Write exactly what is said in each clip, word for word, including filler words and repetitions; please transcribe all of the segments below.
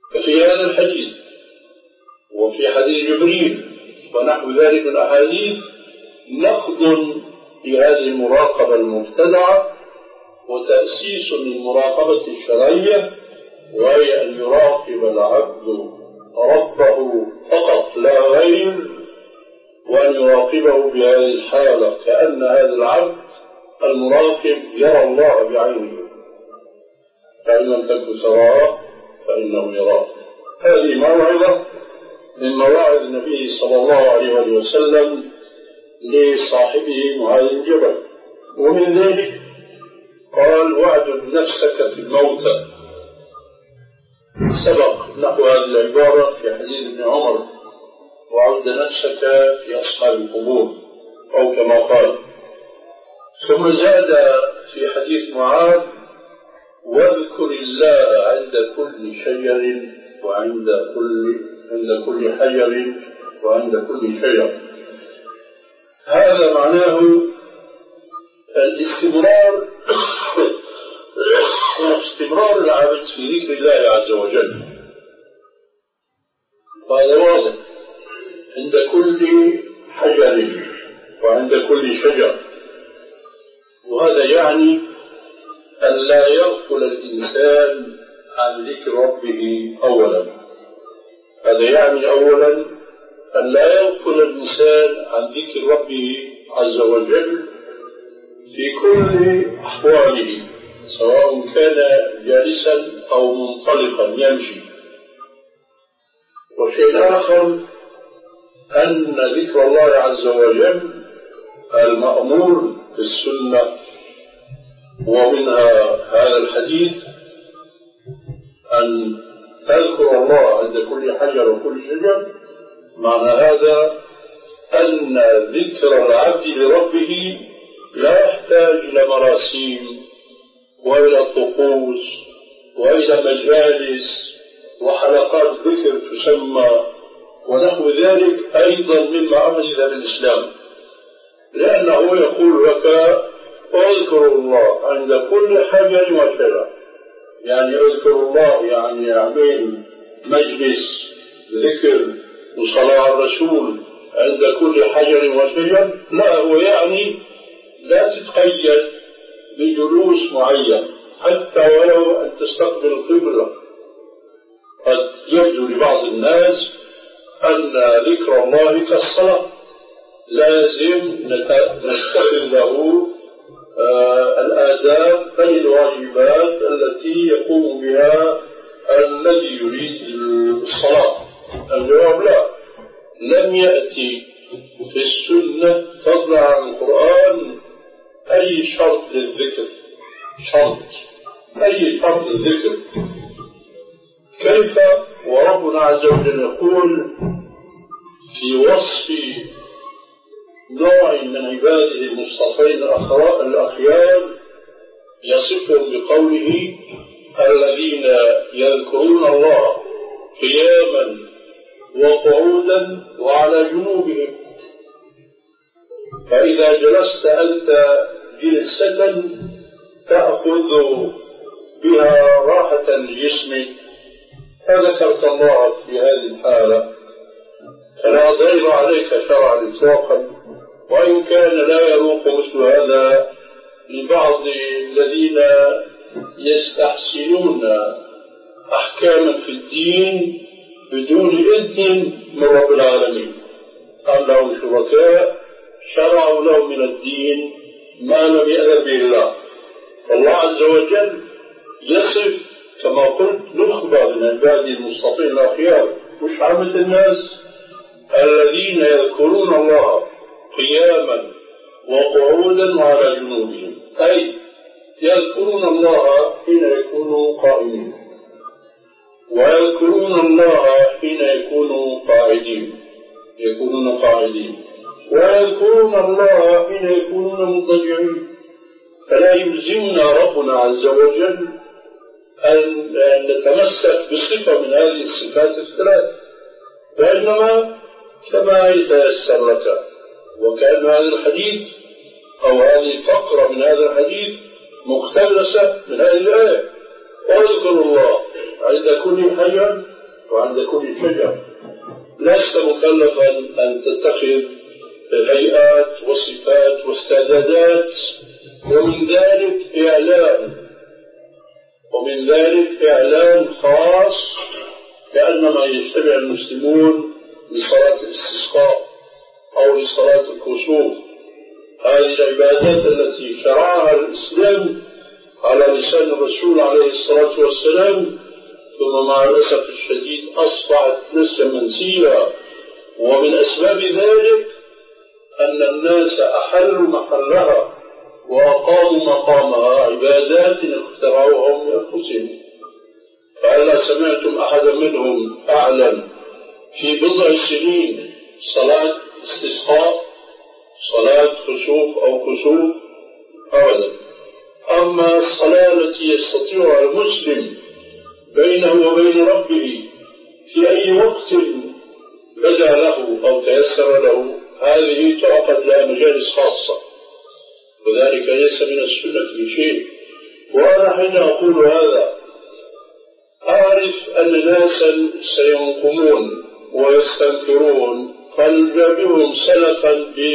ففي هذا الحديث وفي حديث جبريل ونحو ذلك من الأحاديث نقد لهذه المراقبة المبتدعة وتأسيس للمراقبة الشرعية، وهي أن يراقب العبد ربه فقط لا غير، وأن يراقبه بهذه الحالة كأن هذا العبد المراقب يرى الله بعينه، فإن لم تكن تراه فإنه يراه. هذه موعظة من مواعظ النبي صلى الله عليه وسلم لصاحبه معاذ بن جبل. ومن ذلك قال: واعدد نفسك في الموتى. سبق نحو هذه العبارة في حديث ابن عمر: وعد نفسك في أصحاب القبور، أو كما قال. ثم زاد في حديث معاذ: واذكر الله عند كل شجر وعند كل عند كل حجر وعند كل شجر. هذا معناه الاستمرار استمرار العبد في ذكر الله عز وجل، وهذا واضح عند كل حجر وعند كل شجر. وهذا يعني أن لا يغفل الإنسان عن ذكر ربه أولا. هذا يعني أولا أن لا يغفل الإنسان عن ذكر ربه عز وجل في كل أحواله، سواء كان جالسا أو منطلقا يمشي. والشيء الآخر أن ذكر الله عز وجل المأمور في السنة، ومنها هذا الحديث: أن تذكر الله عند كل حجر وكل شجر. معنى هذا أن ذكر العبد لربه لا يحتاج إلى مراسيم وإلى طقوس وإلى مجالس وحلقات ذكر تسمى ونحو ذلك، أيضا مما أمجد بالإسلام، لأنه يقول لك: اذكر الله عند كل حجر وشجر. يعني اذكر الله يعني يعمل مجلس ذكر وصلاة على الرسول عند كل حجر وشجر؟ لا، هو يعني لا تتقيد بجلوس معين، حتى ولو أن تستقبل القبلة. قد يبدو لبعض الناس أن ذكر الله كالصلاة لازم نستقبل له آه الآداب أي الواجبات التي يقوم بها الذي يريد الصلاة. الجواب لا، لم يأتي في السنة فضلا عن القرآن أي شرط للذكر، شرط أي شرط للذكر. كيف وربنا عز وجل يقول في وصف نوع من عباده المصطفين الأخيار يصفهم بقوله: الذين يذكرون الله قياما وقعودا وعلى جنوبهم. فإذا جلست أنت جلسة تأخذ بها راحة لجسمك فذكرت الله في هذه الحالة، فلا ضير عليك شرعا إطلاقا. وإن كان لا يروق مثل هذا لبعض الذين يستحسنون أحكاما في الدين بدون إذن من رب العالمين، قال لهم شركاء شرعوا لهم من الدين ما لم يأذن به الله. الله عز وجل يصف كما قلت نخبة من عباده المصطفين الأخيار، مش عامة الناس، الذين يذكرون الله قياما وقعودا وعلى جنوبهم، أي يذكرون الله حين يكونوا قائمين، ويذكرون الله حين يكونوا قاعدين يكونون قاعدين ويذكرون الله حين يكونون مضطجعين. فلا يلزمنا ربنا عز وجل أن نتمسك بصفة من هذه الصفات الثلاث، وإنما كما يتيسر لك. وكان هذا الحديث أو هذه الفقرة من هذا الحديث مقتبسة من هذه الآية: واذكروا الله عند كل حجر وعند كل شجر. لست مكلفا أن تتخذ هيئات وصفات واستعدادات، ومن ذلك إعلان ومن ذلك إعلان خاص كأنما يجتمع المسلمون لصلاة الاستسقاء أو لصلاة الكسوف. هذه العبادات التي شرعها الإسلام على لسان الرسول عليه الصلاة والسلام، ثم مع الأسف الشديد أصبحت نسيا منسيا. ومن أسباب ذلك أن الناس أحلوا محلها وأقاموا مقامها عبادات اخترعوها من أنفسهم. فهلا سمعتم أحدا منهم أعلن في بضع سنين صلاة استسقاء، صلاة خسوف أو كسوف؟ أبدا. أما الصلاة التي يستطيعها المسلم بينه وبين ربه في أي وقت بدا له أو تيسر له، هذه تعقد لها مجالس خاصة، وذلك ليس من السنة في شيء. وأنا حين أقول هذا أعرف أن ناسا سينقمون ويستنكرون قد جابهم سلفا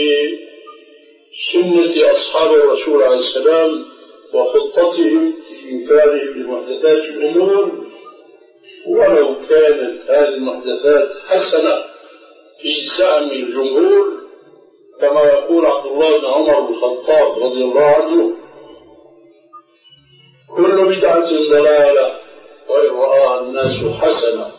بسنة أصحاب الرسول عليه السلام وخطتهم في إنكارهم لمحدثات الأمور، ولو كانت هذه المحدثات حسنة في زعم الجمهور، كما يقول عبد الله بن عمر بن الخطاب رضي الله عنه: كل بدعة ضلالة وإن رآها الناس حسنة